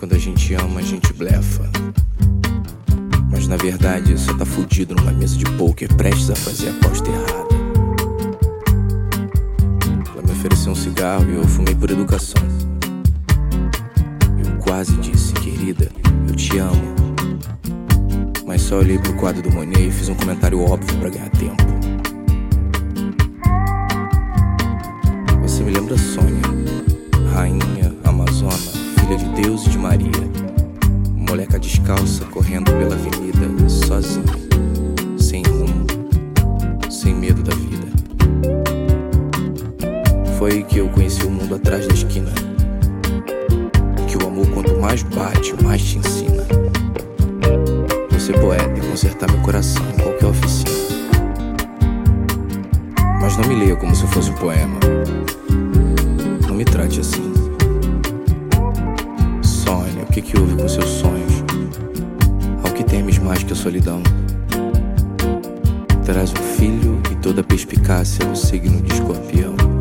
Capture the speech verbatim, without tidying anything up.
Quando a gente ama, a gente blefa. Mas na verdade só tá fudido numa mesa de poker, prestes a fazer a aposta errada. Ela me ofereceu um cigarro e eu fumei por educação. Eu quase disse, querida, eu te amo. Mas só olhei pro quadro do Monet e fiz um comentário óbvio pra ganhar tempo. Você me lembra Sônia, rainha, amazona, filha de Deus e de Maria. Moleca descalça correndo pela avenida, sozinha, sem rumo, sem medo da vida. Foi aí que eu conheci o mundo atrás da esquina. Que o amor, quanto mais bate, mais te ensina. Vou ser poeta e consertar meu coração em qualquer oficina. Mas não me leia como se eu fosse um poema. Não me trate assim. Sônia, o que que houve com seus sonhos? Ao que temes mais que a solidão? Terás um filho e toda a perspicácia do signo de Escorpião.